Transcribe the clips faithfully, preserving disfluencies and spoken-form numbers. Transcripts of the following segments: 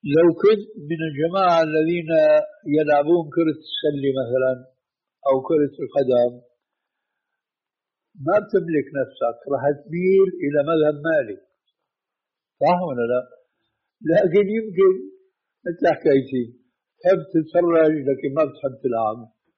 لو كنت من الجماعة الذين يلعبون كرة السلة مثلا أو كرة القدم ما بتملك نفسك، راح تميل إلى مذهب مالك، صح ولا لا؟ لكن يمكن مثل حكايتي تحب تتفرج لكن ما بتحب تلعب.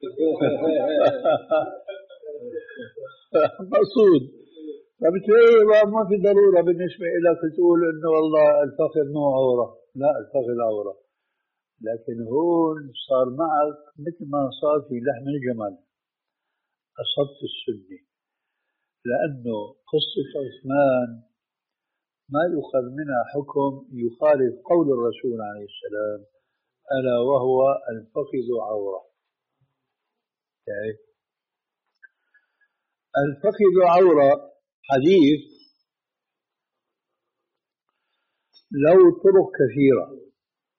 مقصود. فبتلاقي ما في ضرورة بالنسبة لك تقول إنه والله الفخذ مو عورة، لا الفخذ عورة. لكن هون صار معك مثل ما صار في لحم الجمل، أصبت السنة، لأنه قصة عثمان ما يؤخذ منها حكم يخالف قول الرسول عليه السلام ألا وهو الفخذ عورة. يعني الفخذ عورة حديث له طرق كثيرة،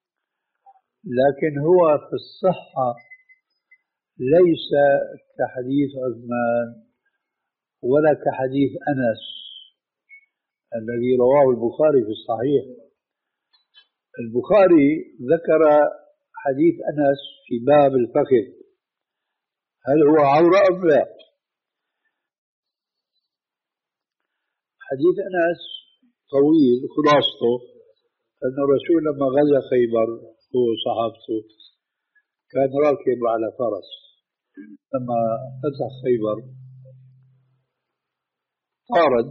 لكن هو في الصحة ليس كحديث عثمان ولا كحديث أنس الذي رواه البخاري في الصحيح. البخاري ذكر حديث أنس في باب الفخذ، هل هو عورة أم لا؟ حديث أنس طويل، خلاصته أن الرسول لما غزا خيبر هو وصحابته كان راكب على فرس، لما فتح خيبر طارد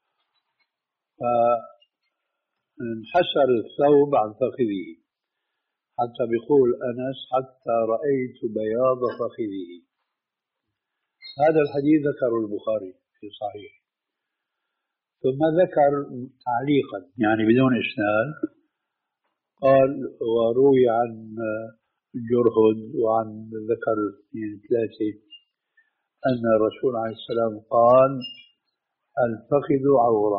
فانحسر الثوب عن فخذه، حتى بيقول أنس حتى رأيت بياض فخذه. هذا الحديث ذكره البخاري في صحيح، ثم ذكر تعليقا يعني بدون إسناد، قال وروي عن جرهد وعن ذكر يعني ثلاثة أن الرسول عليه السلام قال الفخذ عورة.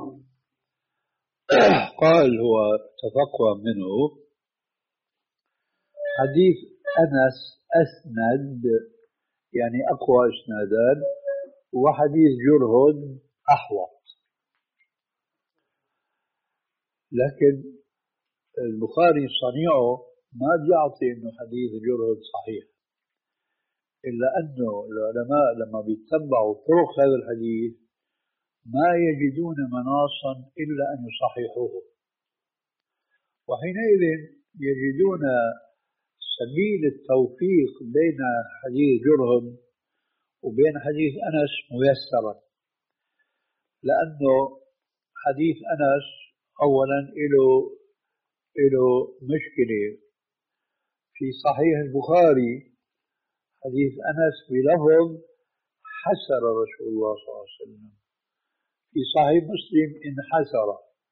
قال هو تفقه منه حديث أنس أسند يعني أقوى إسنادا، وحديث جرهد أحوط، لكن البخاري صنيعه ما بيعطي إنه حديث جرهد صحيح، إلا أنه العلماء لما بيتبعوا طرق هذا الحديث ما يجدون مناصا إلا أن يصححوه، وحينئذ يجدون سبيل التوفيق بين حديث جرهم وبين حديث أنس ميسرا، لأنه حديث أنس أولا له له مشكلة في صحيح البخاري، حديث أنس بلفظ حسر رسول الله صلى الله عليه وسلم، في صحيح مسلم انحسر،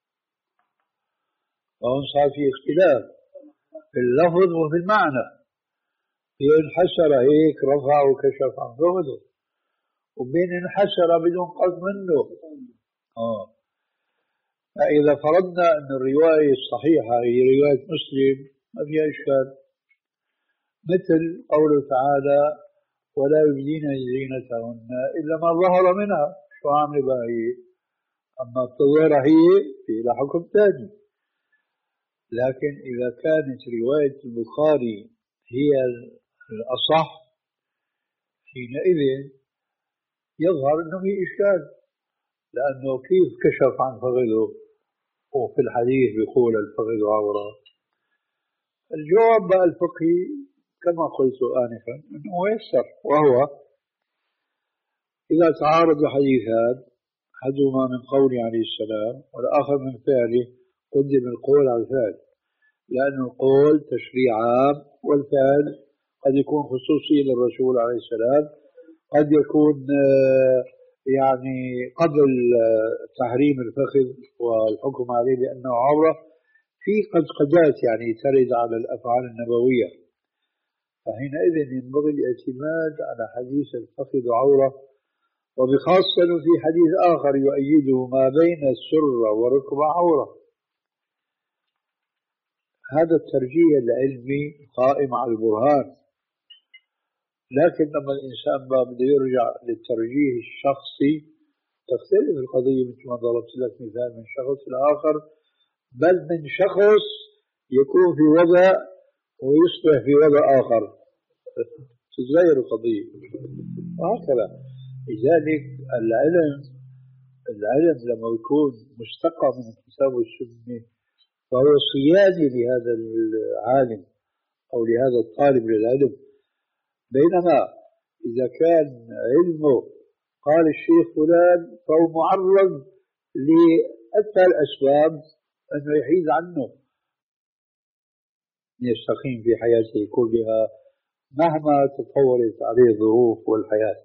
وهون صار في اختلاف في اللفظ وفي المعنى، في انحسر هيك رفع وكشف عن فخذه، وبين انحسر بدون قصد منه. آه. فإذا فرضنا أن الرواية الصحيحة هي رواية مسلم ما فيها إشكال، مثل قوله تعالى ولا يبدين زينتهن إلا ما ظهر منها، شو عامل بقى هي؟ أما التظاهرة هي في لها حكم ثاني. لكن إذا كانت رواية البخاري هي الأصح حينئذ يظهر أنه في إشكال، لأنه كيف كشف عن فخذه وفي الحديث بيقول الفخذ عورة؟ الجواب بقى الفقهي كما قلت آنفا أنه ميسر، وهو إذا تعارض الحديثان أحدهما من قوله عليه السلام والآخر من فعله قدم القول على الفعل، لأن القول تشريع عام والفعل قد يكون خصوصي للرسول عليه السلام، قد يكون يعني قبل تحريم الفخذ والحكم عليه بأنه عورة، في قدقدات يعني ترد على الأفعال النبوية، فحينئذ ينبغي الاعتماد على حديث الفخذ عورة، وبخاصة في حديث آخر يؤيده ما بين السرة والركبة عورة. هذا الترجيح العلمي قائم على البرهان، لكن لما الإنسان ما بده يرجع للترجيح الشخصي تختلف القضية، مثل ما ضربت لك مثال من شخص لآخر، بل من شخص يكون في وضع ويصبح في وضع آخر، تتغير القضية وهكذا. لذلك العلم العلم لما يكون مشتق من الكتاب والسنة فهو صيانة لهذا العالم أو لهذا الطالب للعلم. بينما إذا كان علمه قال الشيخ فلان فهو معرض لأتفه الأسباب أنه يحيد عنه، يستقيم في حياته كلها مهما تطورت عليه الظروف والحياة.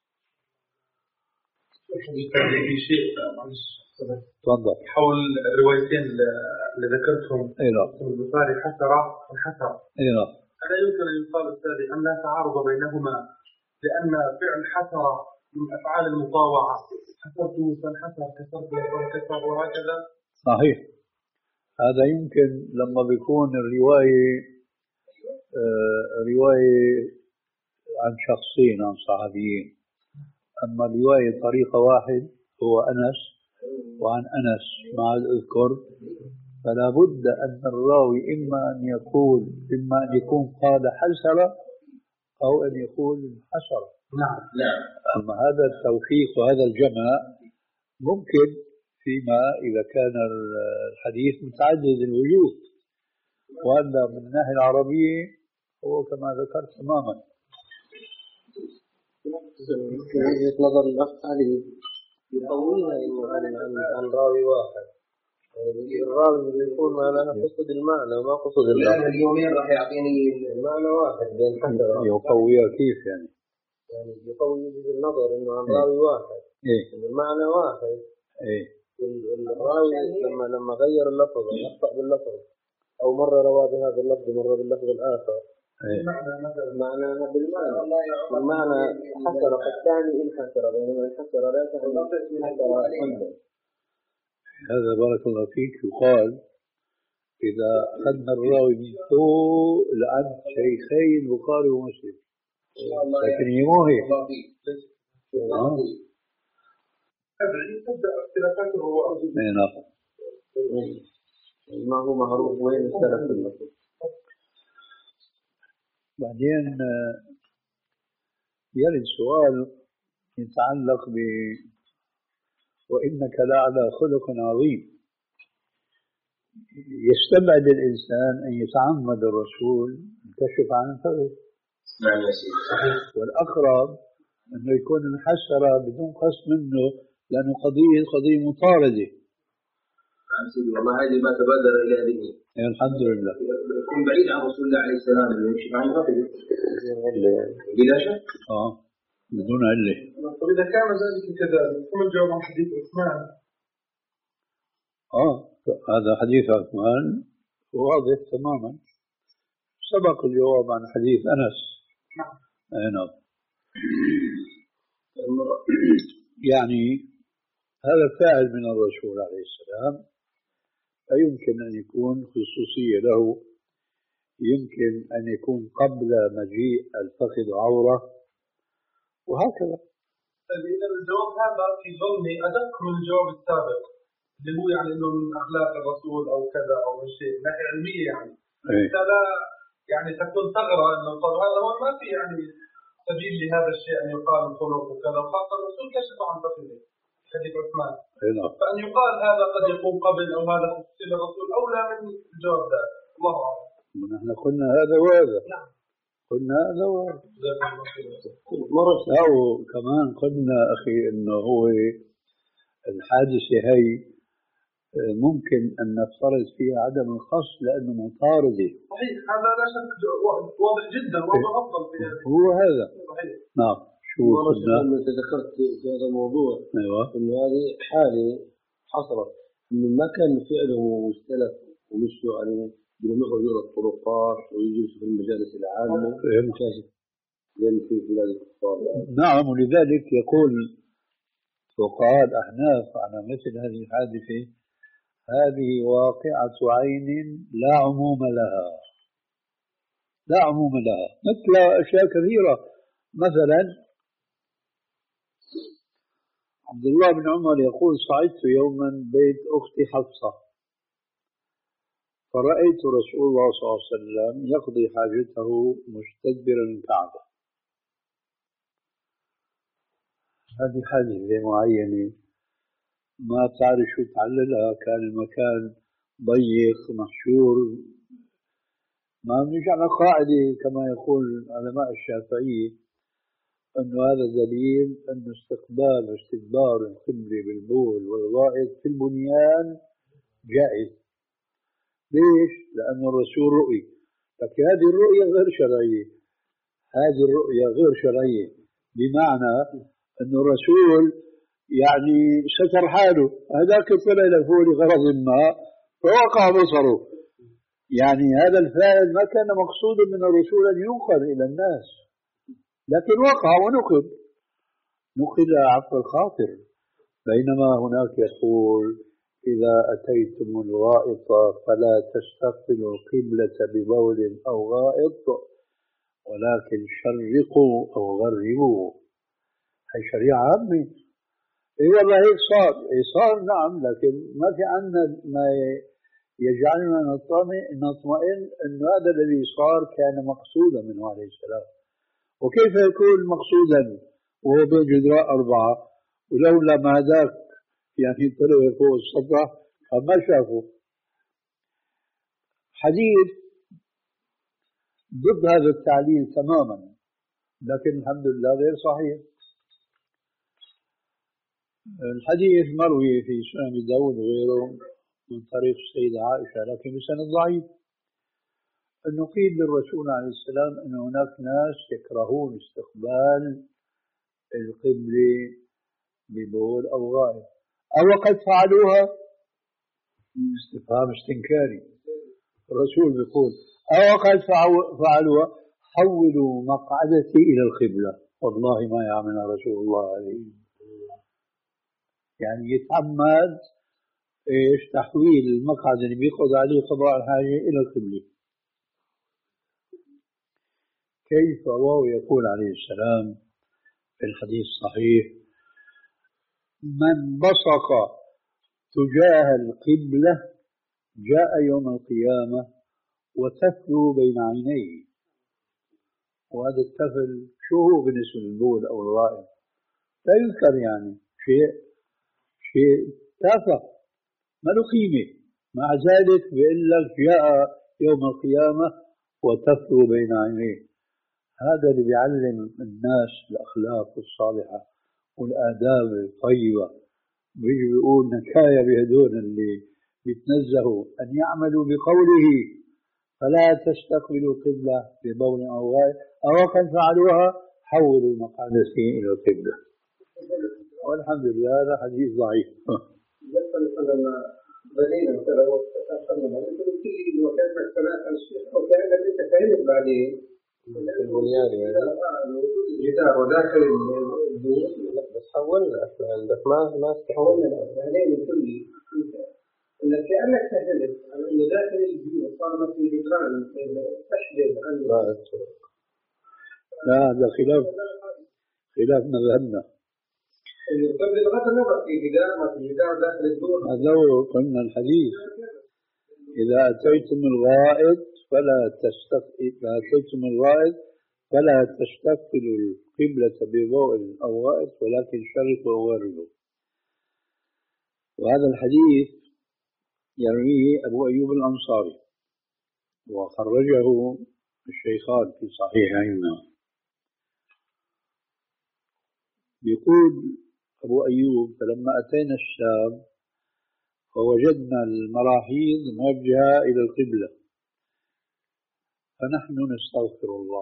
في شيء تفضل حول الروايتين اللي ذكرتهم البخاري حسرة وحسر. ألا يمكن أن يقال أستاذي أن لا تعارض بينهما، لأن فعل حسرة من أفعال المطاوعة، حسرته فانحسر كسرته وانكسر وهكذا. صحيح، هذا يمكن لما بيكون الرواية آه رواية عن شخصين عن صحابيين، أما الرواية طريقة واحد هو أنس وعن أنس مع الأذكر، فلا بد أن الراوي إما أن يقول إما أن يكون قال حسر أو أن يقول حسر. نعم نعم. أما هذا التوفيق وهذا الجمع ممكن فيما إذا كان الحديث متعدد الوجوه، وأن من الناحية العربية هو كما ذكرت تماما. وجهة نظر الأخ علي يقويها إنه عن عن راوي واحد، الراوي يكون معناها قصد المعنى وما قصد اللفظ. اليومين راح يعطيني المعنى واحد بين حسرة. يقويها كيف يعني؟ يعني يقوي وجهة النظر إنه عن راوي واحد. إيه. المعنى واحد. إيه. الراوي لما لما غير اللفظ أخطأ باللفظ أو مرة روى بهذا اللفظ مرة باللفظ الآخر. معنى بالمعنى بالمعنى حسر الثاني انحسر، بينما انحسر لا تعني حسر عنده. هذا بارك الله فيك يقال إذا أخذنا الراوي من فوق لعند شيخي البخاري ومسلم، لكن هي مو هيك. ما هو معروف وين السلف المسلم. بعدين يرد سؤال يتعلق ب وإنك لعلى خلق عظيم. يستبعد الإنسان أن يتعمد الرسول الكشف عن الفقه. نعم يا سيدي. والأقرب أنه يكون انحسر بدون قصد منه، لأنه قضية قضية مطاردة. نعم سيدي، والله هذه ما تبادر إلى ذهني. الحمد لله. يكون بعيد عن رسول الله عليه السلام اللي يمشي عن الفقه. بلا شك. آه بدون علة. طيب إذا كان ذلك كذلك ثم الجواب عن حديث عثمان. آه هذا حديث عثمان واضح تماما، سبق الجواب عن حديث أنس. نعم. نعم. يعني هذا فاعل من الرسول عليه السلام، فيمكن أن يكون خصوصية له، يمكن أن يكون قبل مجيء الفخذ عورة وهكذا. إذا الجواب هذا في ظني أدق من الجواب السابق اللي هو يعني إنه من أخلاق الرسول أو كذا أو شيء ناحية علمية يعني. إيه. لا يعني تكون ثغرة إنه قال هذا هو ما في يعني سبيل لهذا الشيء أن يقال الخلق وكذا، وخاصة الرسول كشف عن فقهه حديث عثمان. إيه. فأن يقال هذا قد يكون قبل أو هذا خصوصي للرسول أولى من الجواب ده. الله أعلم. نحن قلنا هذا وهذا. نعم. قلنا هذا وهذا. أو كمان قلنا أخي إنه هو الحادثة هي ممكن أن نفترض فيها عدم القصد لأنه مطاردة. صحيح، هذا لا شك واضح جدا واضح أفضل فيها. هو هذا. صحيح. نعم. شو قلنا؟ أنت ذكرت في هذا الموضوع. أيوة. إنه هذه حالة حصلت إنه ما كان فعله مختلف ومشوا عليه بدهم يخرجوا الطرقات ويجلسوا في المجالس العامة. لأن في بلاد الكفار. نعم، ولذلك يقول فقهاء الأحناف على مثل هذه الحادثة هذه واقعة عين لا عموم لها، لا عموم لها، مثل أشياء كثيرة. مثلا عبد الله بن عمر يقول صعدت يوما بيت أختي حفصة فرأيت رسول الله صلى الله عليه وسلم يقضي حاجته مستدبرا الكعبة. هذه حادثة معينة ما تعرف شو تعللها، كان المكان ضيق محشور. ما بنيجي على قاعدة كما يقول علماء الشافعية أنه هذا دليل أن استقبال واستدبار القبلة بالبول والغائط في البنيان جائز. ليش؟ لأن الرسول رؤي، لكن هذه الرؤية غير شرعية. هذه الرؤية غير شرعية بمعنى أن الرسول يعني ستر حاله، هذاك طلع لفوق لغرض ما فوقع بصره. يعني هذا الفاعل ما كان مقصودا من الرسول أن ينقل إلى الناس، لكن وقع ونقل نقل عفو الخاطر. بينما هناك يقول إذا أتيتم الغائط فلا تستقبلوا القبلة ببول أو غائط ولكن شرقوا أو غربوا. هي شريعة عامة. إيه والله هيك صار، إيه صار نعم، لكن ما في عندنا ما يجعلنا نطمئن أن هذا الذي صار كان مقصودا منه عليه السلام. وكيف يكون مقصودا وهو بين جدراء أربعة ولولا ما ذاك يعني طلع فوق السطح فما شافوا. حديث ضد هذا التعليل تماما، لكن الحمد لله غير صحيح. الحديث مروي في سنن داود وغيره من طريق السيدة عائشة لكن بسند ضعيف، أنه قيل للرسول عليه السلام أن هناك ناس يكرهون استقبال القبلة ببول أو غائط، أو قد فعلوها. استفهام استنكاري. الرسول بيقول أو قد فعلوها حولوا مقعدتي إلى القبلة. والله ما يعملها رسول الله عليه، يعني يتعمد إيش تحويل المقعد اللي بيقعد عليه قضاء الحاجة إلى القبلة. كيف وهو يقول عليه السلام في الحديث الصحيح من بصق تجاه القبلة جاء يوم القيامة وتفل بين عينيه. وهذا التفل شو هو بالنسبة للبول أو الغائط؟ لا يذكر، يعني شيء شيء تافه ما له قيمة. مع ذلك بيقول لك جاء يوم القيامة وتفل بين عينيه. هذا اللي بيعلم الناس الأخلاق الصالحة والآداب الطيبة. بيجي بيقول نكاية بهدول اللي بيتنزهوا أن يعملوا بقوله فلا تستقبلوا القبلة ببول أو غائط أو قد فعلوها حولوا مقعدتي إلى القبلة. والحمد لله هذا حديث ضعيف. بدينا مثلا وتفهمنا كل وكان السماء الشيخ او كان انت فهمت بعدين البنيان يعني الجدار وداخل البيوت بس حولنا اصلا بس ما ما استحولنا بعدين كل انك كانك فهمت انه داخل البيوت صار مثل جدران تحجب عن لا هذا خلاف خلاف مذهبنا. قبل لغاية النظر في جدار ما في جدار داخل الدور. هذا هو قلنا الحديث إذا أتيتم الغائط فلا تستقبلوا إذا أتيتم الغائط فلا تستقبلوا القبلة ببول أو غائط ولكن شرقوا وغربوا. وهذا الحديث يرويه أبو أيوب الأنصاري وخرجه الشيخان في صحيحهما. بيقول أبو أيوب فلما أتينا الشام فوجدنا المراحيض موجهة إلى القبلة فنحن نستغفر الله.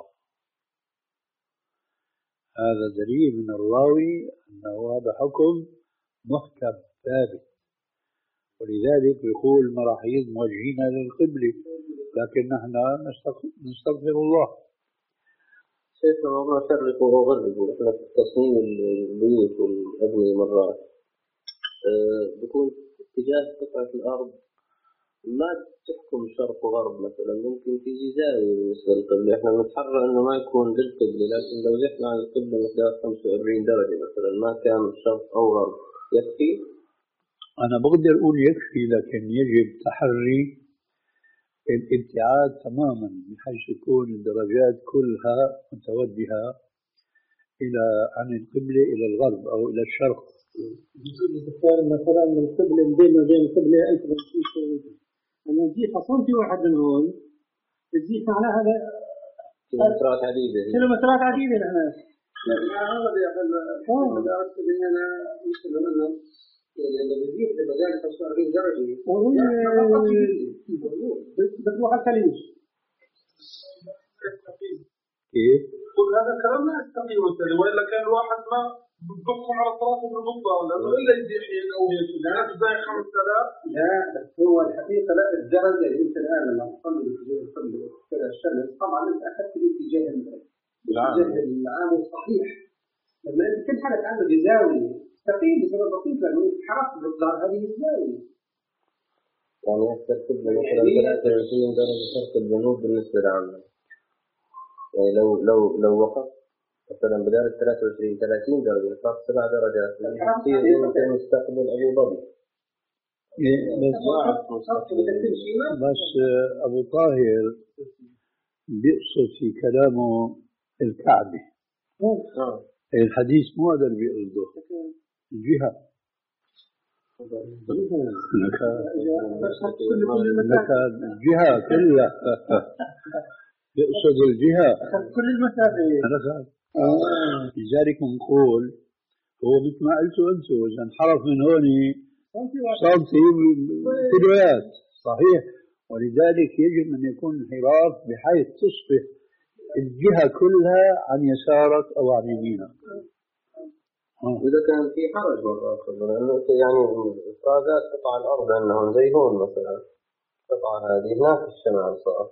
هذا دليل من الراوي أنه هذا حكم محكم ثابت، ولذلك يقول المراحيض موجهين إلى القبلة لكن نحن نستغفر الله. شيخنا موضوع شرقوا وغربوا احنا في تصميم البيوت والأبنية مرات أه بكون اتجاه قطعة الأرض ما تحكم شرق وغرب، مثلا ممكن تيجي زاوية بالنسبة للقبلة، احنا نتحرى انه ما يكون للقبلة، لكن لو زحنا عن القبلة مقدار خمسة وأربعين درجة مثلا ما كان شرق أو غرب يكفي؟ أنا بقدر أقول يكفي، لكن يجب تحري الابتعاد تماما بحيث تكون الدرجات كلها متوجهة إلى عن القبلة إلى الغرب أو إلى الشرق. كان مثلا من القبلة بين وبين القبلة ألف وخمسمائة كيلومتر، أنا نجيب حصان في واحد من هون تجيب معناها هذا كيلومترات عديدة كيلومترات عديدة نحن. هذا يا أخي أنا أقصد إن أنا مثل منهم يعني بزيد بمجال خمسة وأربعين درجة بتروح الخليج. كيف؟ قل هذا كلام لا يستقيم التالي، وإلا كان الواحد ما بتحكم على التراصب بالمطلق لأنه إلا يدي حين أو يشوف لا تزاي خمس آلاف. لا هو الحقيقة لا الدرجة اللي أنت الآن لما تصلي باتجاه القبلة كذا الشمس طبعا أنت أخذت الاتجاه الاتجاه العام الصحيح. لما أنت كل حالة عندك زاوية تقييم بسبب بسيط لأنه حركت مقدار هذه الزاوية. يعني هسه القبلة مثلا ثلاثة وعشرين درجة شرق الجنوب بالنسبة لعمنا. يعني لو لو لو وقف مثلا بدال ثلاثة وعشرين ثلاثين درجة صار سبع درجات يصير يمكن مستقبل أبو ظبي. بس أبو طاهر بيقصد في كلامه الكعبة. الحديث مو هذا اللي بيقصده الجهة. لك لك الجهة كلها يقصد الجهة كل المسافة. لذلك نقول هو مثل ما قلتوا أنتم إذا انحرف من هون صار في كيلوات صحيح، ولذلك يجب أن يكون انحراف بحيث تصبح الجهة كلها عن يسارك أو عن يمينك. إذا كان في حرج مرة لأنه يعني إفرازات قطع الأرض عندهم زي هون مثلا قطعة هذه هناك الشمال صار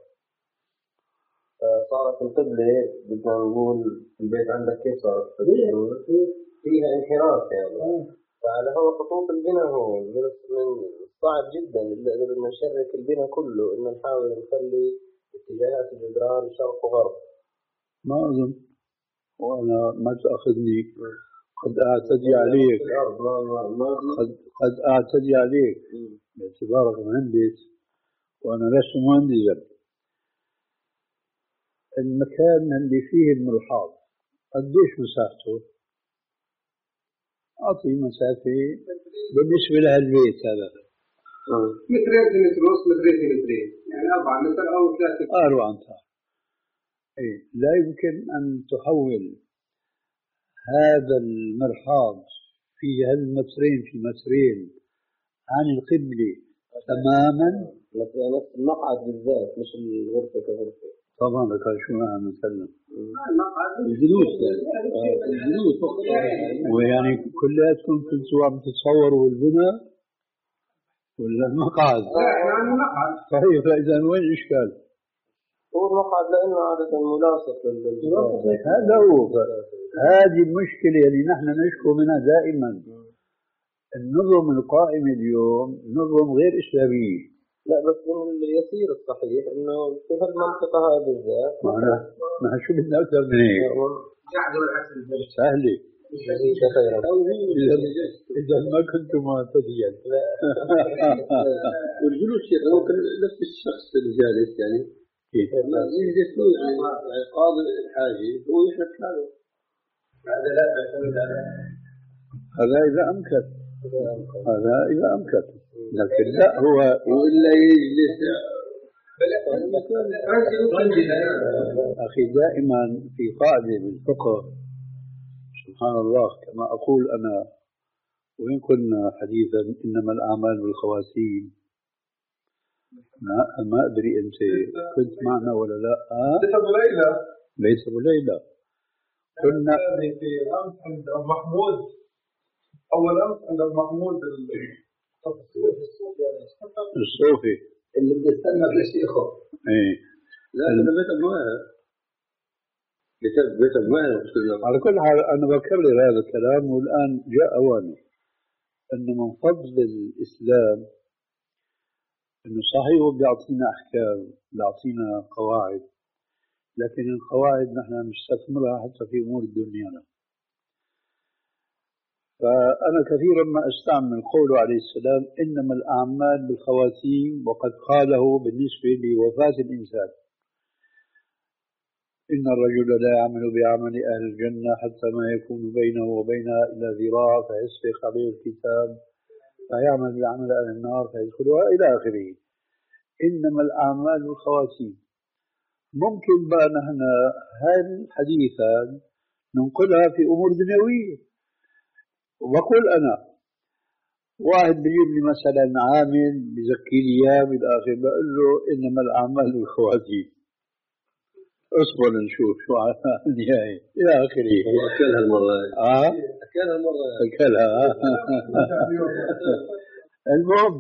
صارت القبلة بدنا نقول البيت عندك كيف صارت فيها انحراف يعني. فعلى هو خطوط البناء هون من صعب جدا إذا بدنا نشرك البناء كله إنه نحاول نخلي اتجاهات الجدران شرق وغرب. ما أظن وأنا ما تأخذني قد أعتدي عليك قد قد أعتدي عليك باعتبارك مهندس وأنا لست مهندسا. المكان اللي فيه الملحاظ قديش مساحته؟ أعطي مسافة بالنسبة لهالبيت هذا مترين في متر ونص مترين في مترين يعني أربعة متر أو ثلاثة أربعة أمتار. إيه لا يمكن أن تحول هذا المرحاض في هالمترين في مترين عن القبلة تماما. يعني المقعد بالذات مش الغرفة كغرفة. طبعا لك شو أنا نتكلم الجلوس يعني الجلوس ويعني كلياتكم كنتوا عم تتصوروا البناء ولا المقعد؟ المقعد صحيح. فإذا وين الإشكال؟ هو المقعد لأنه عادة ملاصق للجلوس. هذا هو. هذه المشكلة اللي نحن نشكو منها دائما. النظم القائمة اليوم نظم غير إسلامي. لا بس من اليسير الصحيح إنه في هالمنطقة هاي بالذات. معنا ما شو بدنا أكثر من هيك. سهلة. إذا ما كنتم معتديا. والجلوس ممكن نفس الشخص اللي جالس يعني. ما يجلس له يعني قاضي الحاجة هو يحرك حاله. هذا لا هذا إذا أمكن. هذا إذا أمكن. لكن لا هو وإلا يجلس. أخي دائما في قاعدة بالفقه سبحان الله كما أقول أنا وإن كنا حديثا إنما الأعمال بالخواتيم. ما ما أدري أنت كنت معنا ولا لا؟ بيت أبو ليلى. بيت أبو ليلى كنا في أمس عند محمود أول أمس عند محمود الصوفي اللي بيستنى بشيخه. إيه لا أنا بيت أبو بيت بيت أبو على كل حال أنا بكرر هذا الكلام والآن جاء أوانه أنه من فضل الإسلام أنه صحيح هو بيعطينا أحكام بيعطينا قواعد لكن القواعد نحن نستثمرها حتى في أمور الدنيا. فأنا كثيرا ما أستعمل قوله عليه السلام إنما الأعمال بالخواتيم، وقد قاله بالنسبة لوفاة الإنسان إن الرجل لا يعمل بعمل أهل الجنة حتى ما يكون بينه وبينها إلا ذراع فيسبق عليه الكتاب فيعمل بعمل أهل النار فيدخلها إلى آخره. إنما الأعمال بالخواتيم. ممكن بقى نحن هذه الحديثة ننقلها في أمور دنيوية. وبقول أنا واحد بيجيب لي مثلا عامل بزكي لي إياه بالآخر بقول له إنما الأعمال بالخواتيم، اصبر نشوف شو على النهاية إلى آخره. أكلها المرة آه أكلها المرة أكلها المهم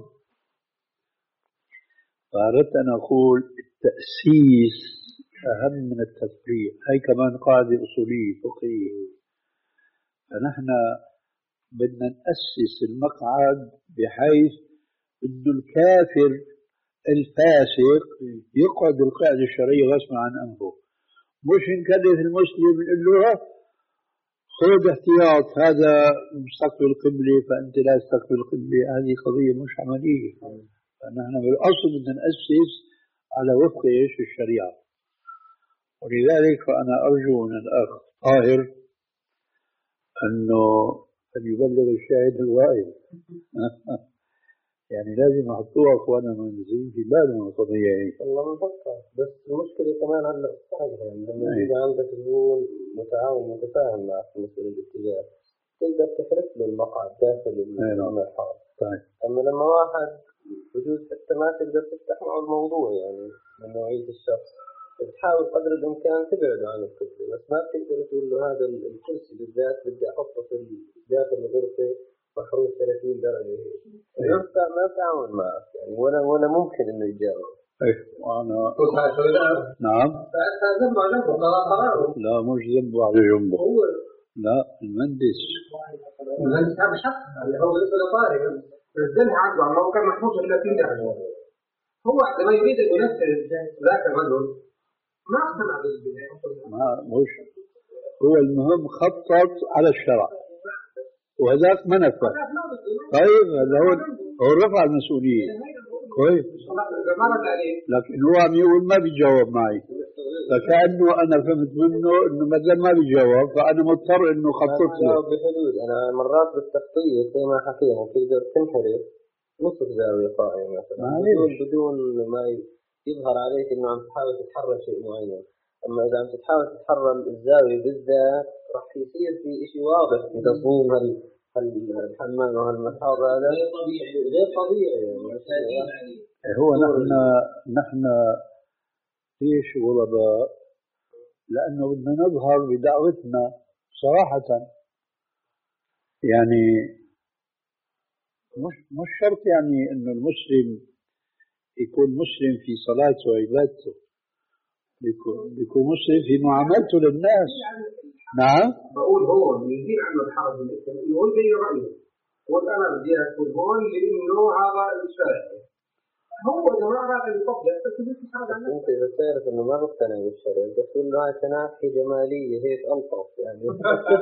فأردت أن أقول التأسيس أهم من التفريع. هي كمان قاعدة أصولية فقهية. فنحن بدنا نأسس المقعد بحيث إنه الكافر الفاسق يقعد القاعدة الشرعية غصبا عن أنفه، مش نكلف المسلم نقول له خذ احتياط هذا مستقبل القبلة فأنت لا تستقبل القبلة. هذه قضية مش عملية. فنحن بالأصل بدنا نأسس على وفق إيش الشريعة. ولذلك فأنا أرجو من الأخ طاهر أنه أن يبلغ الشاهد الغائب. يعني لازم يحطوها أخوانا المهندسين في بالهم القضية هي. والله بنفكر، بس المشكلة كمان هلا صحيحة يعني لما يجي عندك زبون متعاون متفاهم معك في مثل الاتجاه تقدر تحرك له المقعد داخل المرحاض. طيب. أما لما واحد بجوز حتى ما تقدر تفتح معه الموضوع يعني من نوعية الشخص، بتحاول قدر الإمكان تبعده عن القصة، بس ما بتقدر تقول له هذا الكرسي بالذات بدي أحطه في داخل الغرفة محروس ثلاثين درجة. ما ما تعاون معك يعني ولا ولا ممكن إنه يجاوب. إيه وأنا نعم. ذنبه على جنبه قراره. لا مش ذنبه على جنبه. هو لا المهندس. المهندس هذا شخص اللي هو لسه طارئ نزلها عنده على الموقع محفوظ ثلاثين درجة. هو عندما يريد أن ينفذ ذاك الرجل ما اقتنع بالبداية. ما مش هو المهم خطط على الشرع وهذاك ما نفذ. طيب هذا هو هو رفع المسؤولية كويس، لكن هو عم يقول ما بيجاوب معي، فكأنه أنا فهمت منه إنه ما دام ما بيجاوب فأنا مضطر إنه خطط له. بحدود أنا مرات بالتخطيط زي ما حكينا تقدر تنحرف نصف زاوية قائمة مثلا بدون بدون ما يظهر عليك إنه عم تحاول تتحرر شيء معين. أما إذا عم تحاول تتحرر الزاوية بالذات راح يصير في إشي واضح في تصميم هال هالحمام وهالمحاض هذا غير طبيعي غير طبيعي يعني. هو نحن نحن ليش غرباء؟ لأنه بدنا نظهر بدعوتنا صراحة. يعني مش مش شرط يعني إنه المسلم يكون مسلم في صلاته وعبادته، بيكون بيكون مسلم في معاملته للناس. نعم. بقول هو يزيد عنه الحرج والإثم يقول لي رأيه وأنا بدي أقول هون لأنه هذا الشرع. هو جماعة هذا الفضل بس أنت إذا تعرف إنه ما بقتنع بالشرع بس تقول له هاي تناحي جمالية هيك ألطف يعني. هو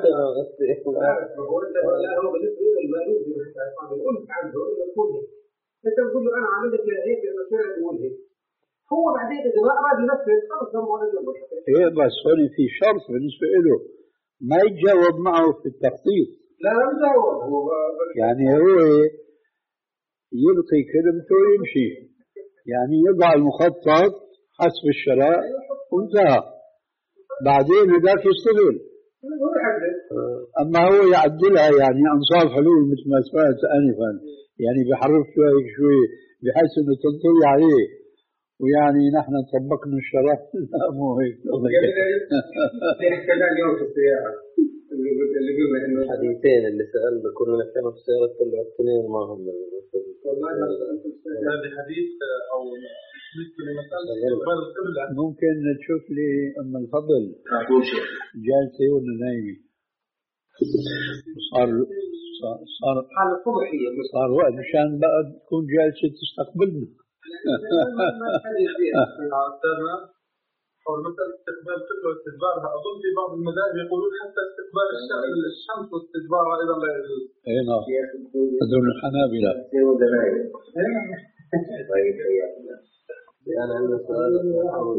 هو بالنسبة له المالوف الأنف عنده إنه يكون هيك. أنت تقول له أنا عاملك هيك لأنه شرع يقول هيك. هو بعدين إذا ما أراد ينفذ خلص هم ولا يجوز. إيه بس هون في شرط بالنسبة له ما يتجاوب معه في التخطيط. لا لا يتجاوب هو يعني هو يلقي كلمته ويمشي، يعني يضع المخطط حسب الشرع وانتهى، بعدين هذاك يشتغل. أما هو يعدلها يعني أنصاف حلول مثل ما سمعت آنفا، يعني بحرف شوي شوي بحيث إنه تنطوي عليه ويعني نحن طبقنا الشرع. لا مو هيك. كمان اليوم في السيارة اللي قلنا إنه الحديثين اللي سألنا كنا نحن في السيارة طلعوا اثنين ما هم. والله هذا حديث أو ممكن تشوف لي أم الفضل جالسة ولا نايمة؟ صار صار حالة صبحية صار وقت مشان بقى تكون جالسة تستقبلنا. حول مسألة استقبال كله واستدبارها. أظن في بعض المذاهب يقولون حتى استقبال الشمس واستدبارها أيضا لا يجوز. أي نعم. هذول الحنابلة. أنا عندي سؤال حول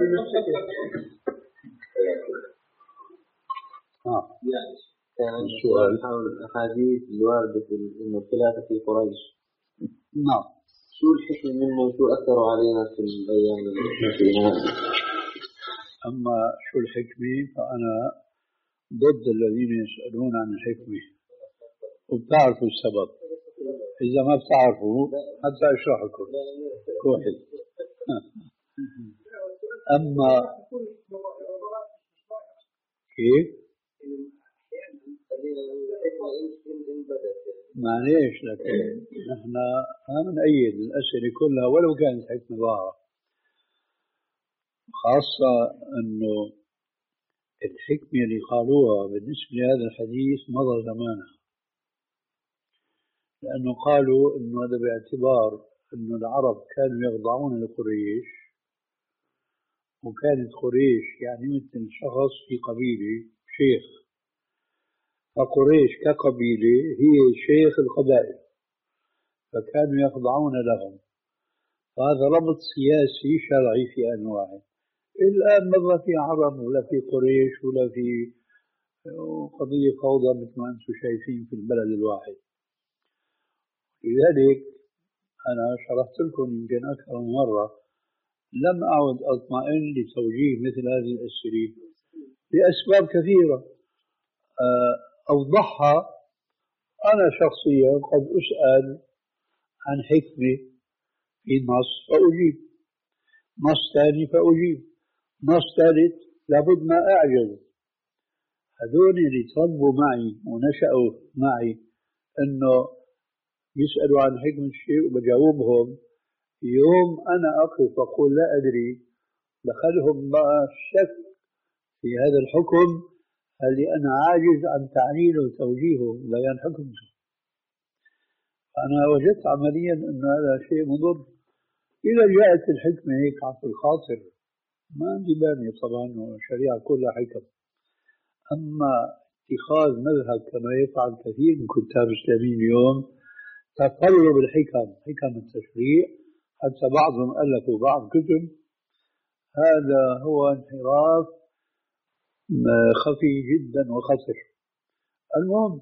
آه. كان عندي سؤال حول الأحاديث الواردة في إنه الخلافة في قريش. نعم. شو الحكمة منه وشو أثروا علينا في الأيام الأخيرة؟ أما شو الحكمة فأنا ضد الذين يسألون عن الحكمة وبتعرفوا السبب. إذا ما بتعرفوا حتى أشرح لكم كوحد. أما كيف؟ معليش لكن نحن ما بنأيد الأسئلة كلها ولو كانت حكمة ظاهرة، خاصة أنه الحكمة اللي قالوها بالنسبة لهذا الحديث مضى زمانها، لأنه قالوا أنه هذا باعتبار أنه العرب كانوا يخضعون لقريش، وكانت قريش يعني مثل شخص في قبيلة شيخ، فقريش كقبيلة هي شيخ القبائل فكانوا يخضعون لهم، فهذا ربط سياسي شرعي في آن واحد. الآن ما في عرب ولا في قريش ولا في قضية فوضى مثل ما أنتم شايفين في البلد الواحد. لذلك أنا شرحت لكم يمكن أكثر من مرة لم أعد أطمئن لتوجيه مثل هذه الأسئلة لأسباب كثيرة أوضحها. أنا شخصيا قد أسأل عن حكمة في نص فأجيب، نص ثاني فأجيب، نص ثالث لابد ما أعجز. هذول اللي تربوا معي ونشأوا معي إنه يسألوا عن حكمة الشيء وبجاوبهم، يوم أنا أقف وأقول لا أدري دخلهم بقى الشك في هذا الحكم اللي أنا عاجز عن تعليله وتوجيهه بيان حكمته. أنا وجدت عمليا أن هذا شيء مضر. إذا جاءت الحكمة هيك عفو الخاطر ما عندي باني طبعا، والشريعة كلها حكم. أما اتخاذ مذهب كما يفعل كثير من كتاب الإسلاميين اليوم تقلب الحكم، حكم التشريع، حتى بعضهم ألفوا بعض كتب، هذا هو انحراف خفي جدا وخطر. المهم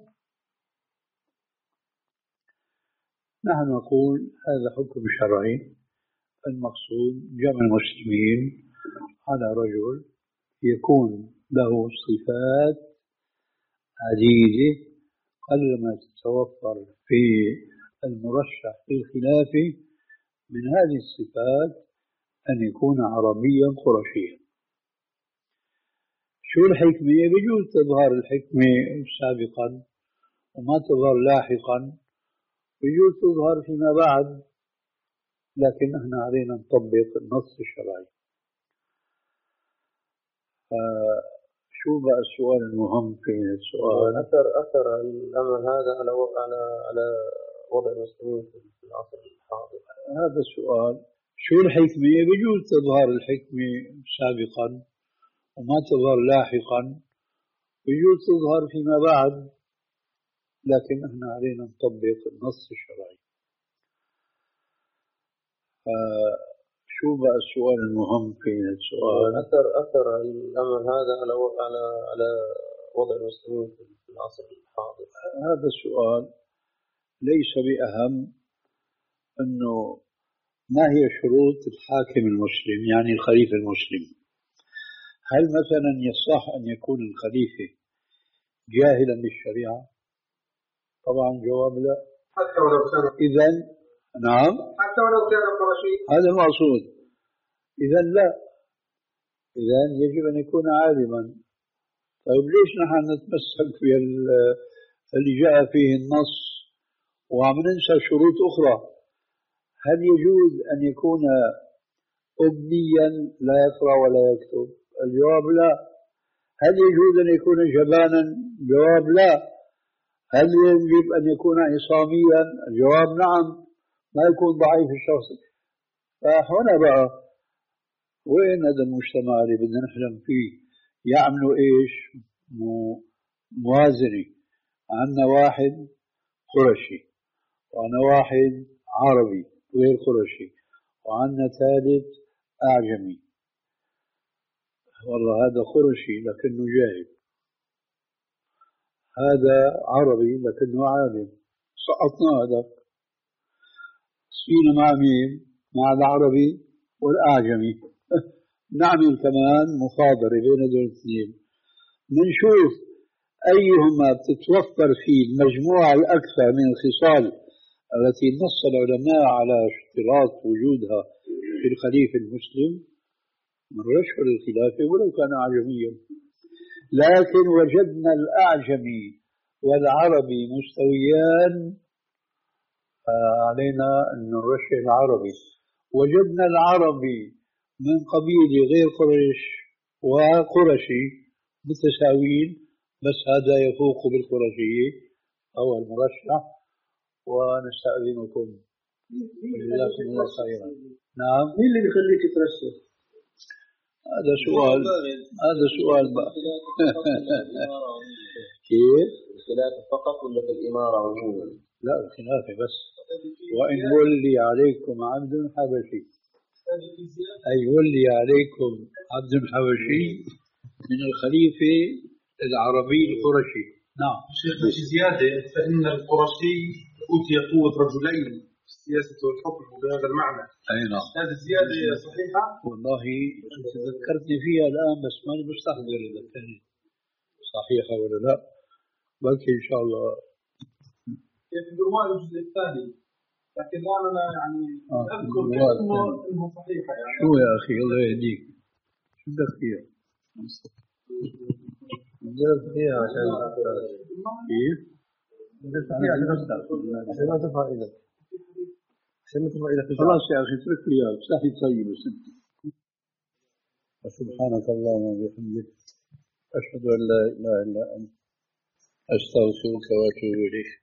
نحن نقول هذا حكم شرعي، المقصود جمع المسلمين على رجل يكون له صفات عديدة قلما تتوفر في المرشح للخلافة. من هذه الصفات أن يكون عربيا قرشيا. شو الحكمة؟ بيجوز تظهر الحكمة سابقا وما تظهر لاحقا، بيجوز تظهر فيما بعد، لكن نحن علينا نطبق النص الشرعي. شو بقى السؤال المهم في السؤال؟ أثر أثر الأمر هذا على على على وضع المسلمين في العصر الحاضر. هذا السؤال. شو الحكمة؟ بيجوز تظهر الحكمة سابقا وما تظهر لاحقا، بيجوز تظهر فيما بعد، لكن نحن علينا نطبق النص الشرعي. شو بقى السؤال المهم في السؤال؟ أثر أثر الأمر هذا على على على وضع المسلمين في العصر الحاضر. هذا السؤال ليس بأهم. إنه ما هي شروط الحاكم المسلم يعني الخليفة المسلم؟ هل مثلا يصح أن يكون الخليفة جاهلا بالشريعة؟ طبعا جواب لا. حتى ولو كان إذن نعم حتى ولو كان قرشي، هذا المقصود. إذن لا، إذن يجب أن يكون عالما. طيب ليش نحن نتمسك باللي جاء فيه النص وعم ننسى شروط أخرى؟ هل يجوز أن يكون أمنيا لا يقرأ ولا يكتب؟ الجواب لا. هل يجوز أن يكون جبانا؟ الجواب لا. هل يجب أن يكون عصاميا؟ الجواب نعم، ما يكون ضعيف الشخص. فهنا بقى وين هذا المجتمع اللي بدنا نحلم فيه؟ يعملوا إيش؟ موازنة. عندنا واحد قرشي، وعندنا واحد عربي غير قرشي، وعندنا ثالث أعجمي. والله هذا قرشي لكنه جاهل، هذا عربي لكنه عالم، سقطنا هذا. صينا مع مين؟ مع العربي والأعجمي. نعمل كمان مخابرة بين دول الاثنين، بنشوف أيهما بتتوفر فيه المجموعة الأكثر من الخصال التي نص العلماء على اشتراط وجودها في الخليفة المسلم من رشح الخلافة ولو كان أعجميا. لكن وجدنا الأعجمي والعربي مستويان، علينا أن نرشح العربي. وجدنا العربي من قبيلة غير قريش وقرشي متساويين، بس هذا يفوق بالقرشية أو المرشح. ونستأذنكم جزاكم الله خيرا. نعم. مين اللي بيخليك ترشح؟ هذا سؤال، هذا سؤال بقى. كيف؟ الخلافة فقط ولا في الإمارة عموما؟ لا الخلافة بس. وإن ولي عليكم عبد حبشي، أي ولي عليكم عبد حبشي من الخليفة العربي القرشي. نعم. شيخ في زيادة، فإن القرشي أوتي قوة رجلين في السياسة والحكم بهذا المعنى. أي نعم. هذه الزيادة صحيحة؟ والله ذكرتني فيها الآن بس ماني مستحضر إذا كانت صحيحة ولا لا، بلكي إن شاء الله. في الرواية الجزء الثاني، لكن الآن أنا يعني آه. أذكر اسمه إنه صحيحة يعني. شو يا أخي الله يهديك، شو بدك فيها؟ بدك فيها عشان كيف؟ بدك فيها عشان ما ترفع إيدك، عشان ما ترفع إيدك. خلاص يا أخي اترك لي إياه، صحي طيب. سبحانك اللهم وبحمدك، أشهد أن لا إله إلا أنت، أستغفرك وأتوب إليك.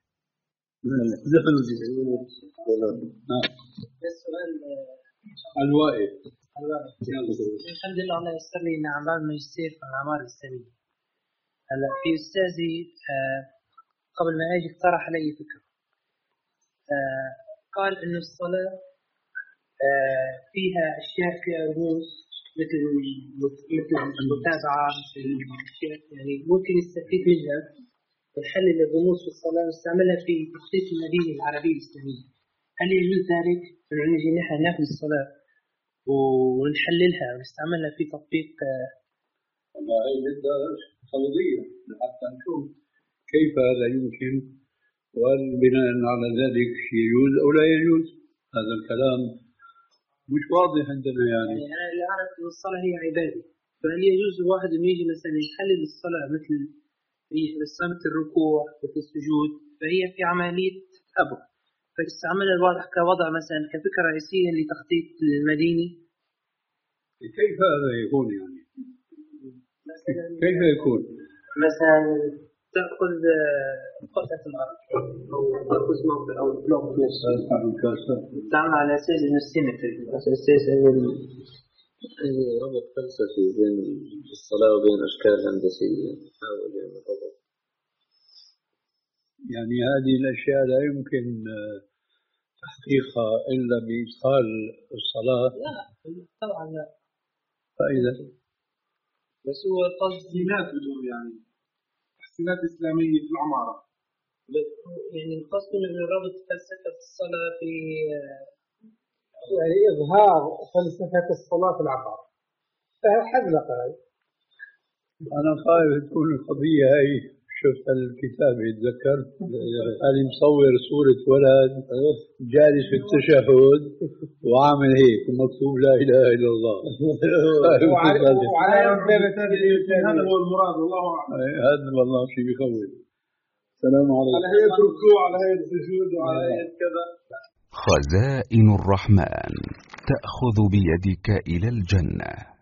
السؤال الوائل. الحمد لله الله يسر لي إن أعمال ماجستير في الأعمال الإسلامية. هلا في أستاذي قبل ما أجي اقترح علي فكرة، قال إنه الصلاة فيها أشياء، فيها رموز مثل مثل المتابعة، يعني ممكن يستفيد منها ونحلل الرموز في الصلاة ونستعملها في تخطيط المدينة العربية الإسلامية. هل يجوز ذلك إنه نجي نحن ناخذ الصلاة ونحللها ونستعملها في تطبيق؟ والله هي بدها فرضية حتى نشوف كيف هذا يمكن، وهل بناء على ذلك يجوز أو لا يجوز. هذا الكلام مش واضح عندنا يعني. يعني أنا اللي أعرف إن الصلاة هي عبادة، فهل يجوز الواحد إنه يجي مثلا يحلل الصلاة مثل مثل الركوع مثل السجود، فهي في عملية أمر، فاستعمل الواضح كوضع مثلا كفكرة رئيسية لتخطيط المدينة. كيف هذا يكون يعني؟ كيف يكون؟ مثلا تأخذ قطعة الأرض أو تأخذ موقع أو بلوك نفسه تعمل على أساس إنه السيمتري، على أساس إنه ربط فلسفي بين الصلاة وبين أشكال هندسية، حاول يعمل ربط. يعني هذه الأشياء لا يمكن تحقيقها إلا بإدخال الصلاة. لا طبعا لا. فإذا بس هو تحسينات بدون يعني تحسينات إسلامية في العمارة، يعني القصد من ربط فلسفة الصلاة في يعني إظهار فلسفة الصلاة في العقار، حذلقة. أنا خايف تكون القضية هاي. شفت الكتاب يتذكر اللي مصور صورة ولد جالس في التشهد وعامل هيك ومكتوب لا إله إلا الله. وعلى هذا هو المراد والله أعلم. هذا والله شيء بيخوف. السلام عليكم. على هيئة ركوع، على هيئة سجود، وعلى هيئة كذا. خزائن الرحمن تأخذ بيدك إلى الجنة.